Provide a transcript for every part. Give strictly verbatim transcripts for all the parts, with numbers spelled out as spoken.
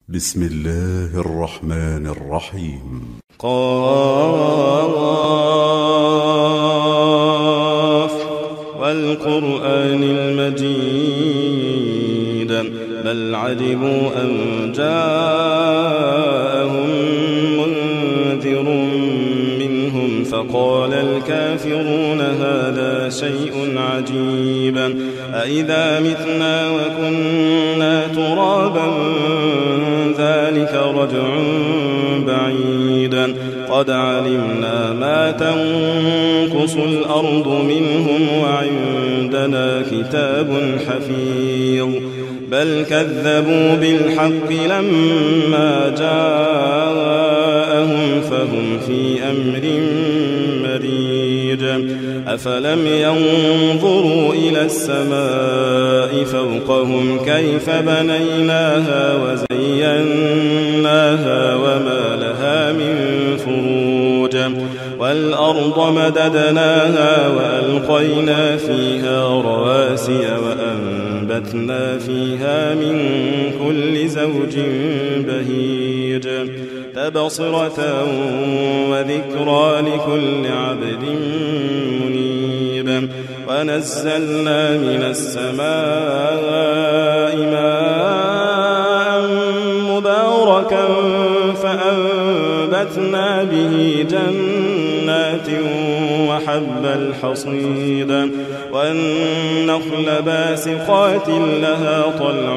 بسم الله الرحمن الرحيم. قاف والقرآن المجيد بل عجبوا أن جاءهم منذر منهم فقال الكافرون هذا شيء عجيب أإذا متنا وكنا ترابا ذلك رجع بعيدا قد علمنا ما تنقص الأرض منهم وعندنا كتاب حفيظ بل كذبوا بالحق لما جاءهم فهم في أمر مريج أفلم ينظروا إلى السماء فوقهم كيف بنيناها وزيناها وما لها من فروج والأرض مددناها وألقينا فيها رواسي وأنبتنا فيها من كل زوج بهيج تبصرة وذكرى لكل عبد منيب ونزلنا من السماء ماء مباركا فأنبتنا به جنات وحب الحصيد والنخل باسقات لها طلع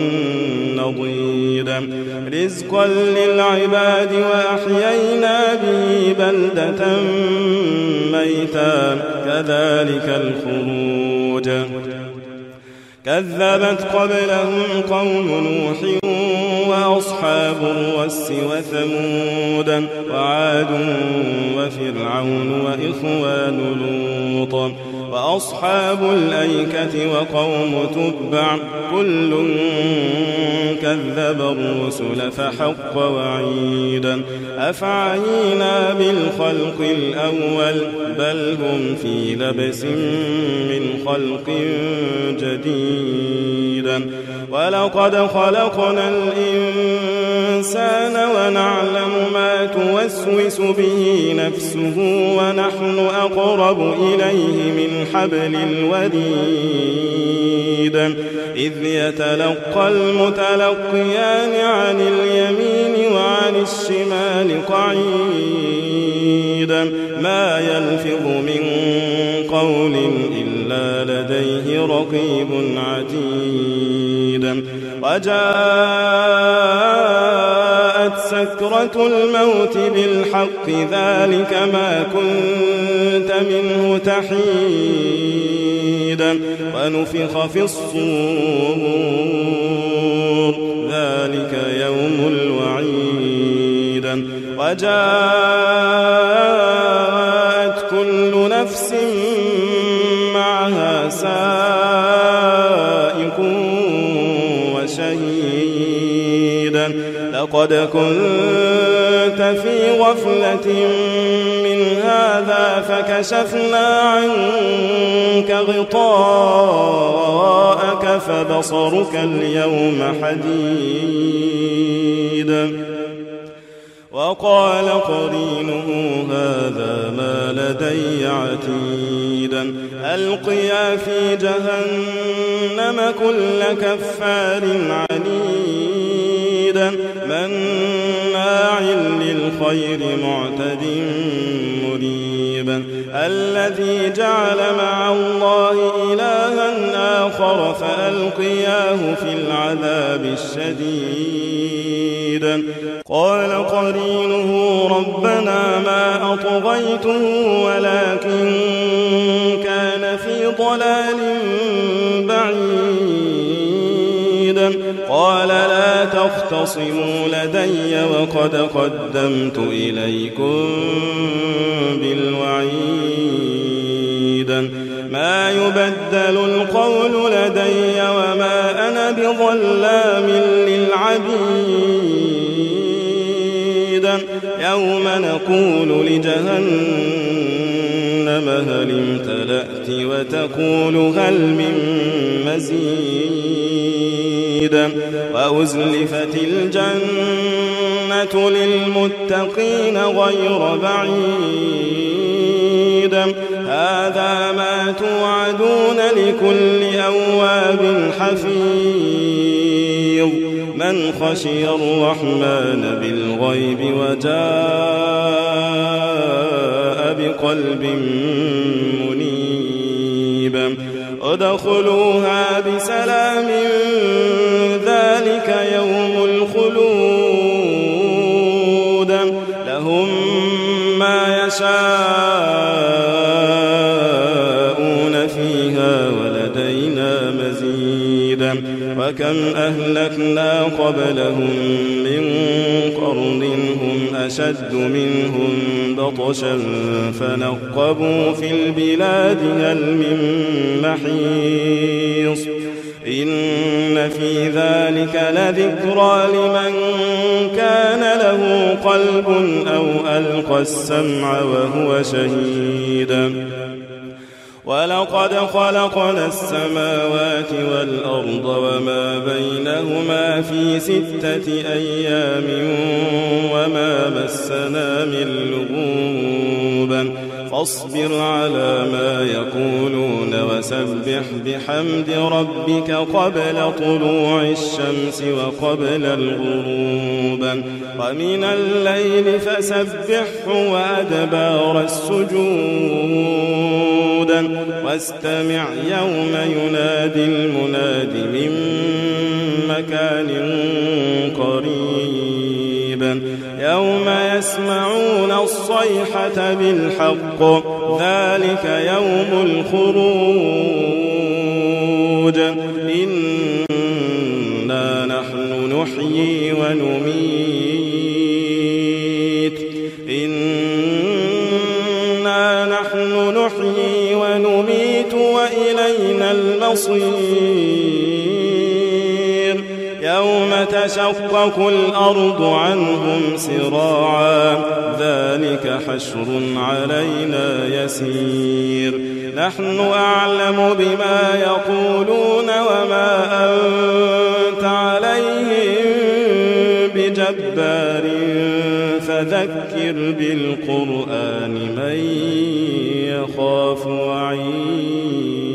نضيد رزقا للعباد وأحيينا به بلدة ميتا كذلك الخروج كذبت قبلهم قوم نوح وأصحاب الرس وثمود وعاد وفرعون وإخوان لوط وأصحاب الأيكة وقوم تبع كل كذب الرسل فحق وعيدا أفعينا بالخلق الأول بل هم في لبس من خلق جديد ولقد خلقنا الإنسان ونعلم ما توسوس به نفسه ونحن أقرب إليه من حبل الوريد إذ يتلقى المتلقيان عن اليمين وعن الشمال قعيد ما يلفظ من قول إلا لديه رقيب عتيد وجاءت سكرة الموت بالحق ذلك ما كنت منه تحيد ونفخ في الصور ذلك يوم الوعيد وجاءت كل نفس معها سائق وشهيد لقد كنت في غفلة من هذا فكشفنا عنك غطاءك فبصرك اليوم حديد وقال قرينه هذا ما لدي عتيدا ألقيا في جهنم كل كفار عنيد مناع للخير معتد مريب الذي جعل مع الله إلها آخر فألقياه في العذاب الشديد قال قرينه ربنا ما أطغيته ولكن كان في ضلال بعيد قال لا تختصموا لدي وقد قدمت إليكم بالوعيد ما يبدل القول لدي وما أنا بظلام للعبيد يوم نقول لجهنم جهنم هل امتلأت وتقول هل من مزيد وأزلفت الجنة للمتقين غير بعيد هذا ما توعدون لكل أواب حفيظ من خشي الرحمن بالغيب وجاء بقلب منيب ادخلوها بسلام ذلك يوم الخلود لهم ما يشاءون فيها ولدينا مزيد وكم أهلكنا قبلهم من قرن هم أشد منهم بطشا فنقبوا في البلاد هل من محيص إن في ذلك لذكرى لمن كان له قلب أو ألقى السمع وهو شهيد ولقد خلقنا السماوات والأرض وما بينهما في ستة أيام وما مسنا من لغوب فاصبر على ما يقولون وسبح بحمد ربك قبل طلوع الشمس وقبل الغروب ومن الليل فسبحه وأدبار السجود واستمع يوم ينادي المناد من مكان قريب يوم يسمعون الصيحة بالحق ذلك يوم الخروج إنا نحن نحيي ونميت إنا نحن نحيي ونميت وإلينا المصير يوم تشقق الأرض عنهم سراعا ذلك حشر علينا يسير نحن أعلم بما يقولون وما أنت عليهم بجبار فذكر بالقرآن من يخاف وعيد